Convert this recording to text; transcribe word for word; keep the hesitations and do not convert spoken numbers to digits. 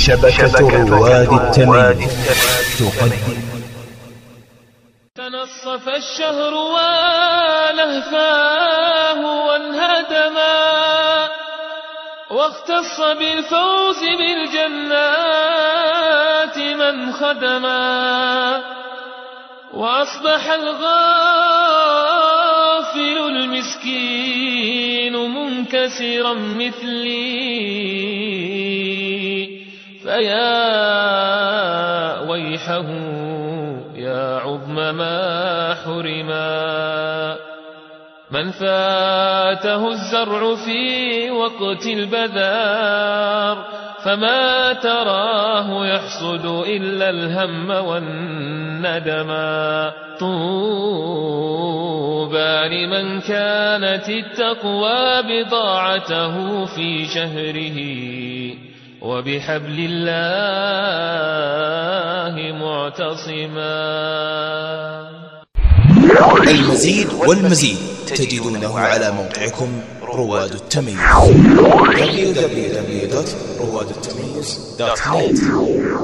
شبكة رواد التمييز تقدم. تنصف الشهر ولهفاه وانهدما، واختص بالفوز بالجنات من خدما، وأصبح الغافل المسكين منكسرا مثلي، فيا ويحه يا عظم ما حرما، من فاته الزرع في وقت البذار، فما تراه يحصد إلا الهم والندما. طوبى لمن كانت التقوى بضاعته في شهره، وبحبل الله معتصما. المزيد والمزيد تجدونه على موقعكم رواد التمييز دبليو دبليو دبليو دوت رواد التمييز دوت نت.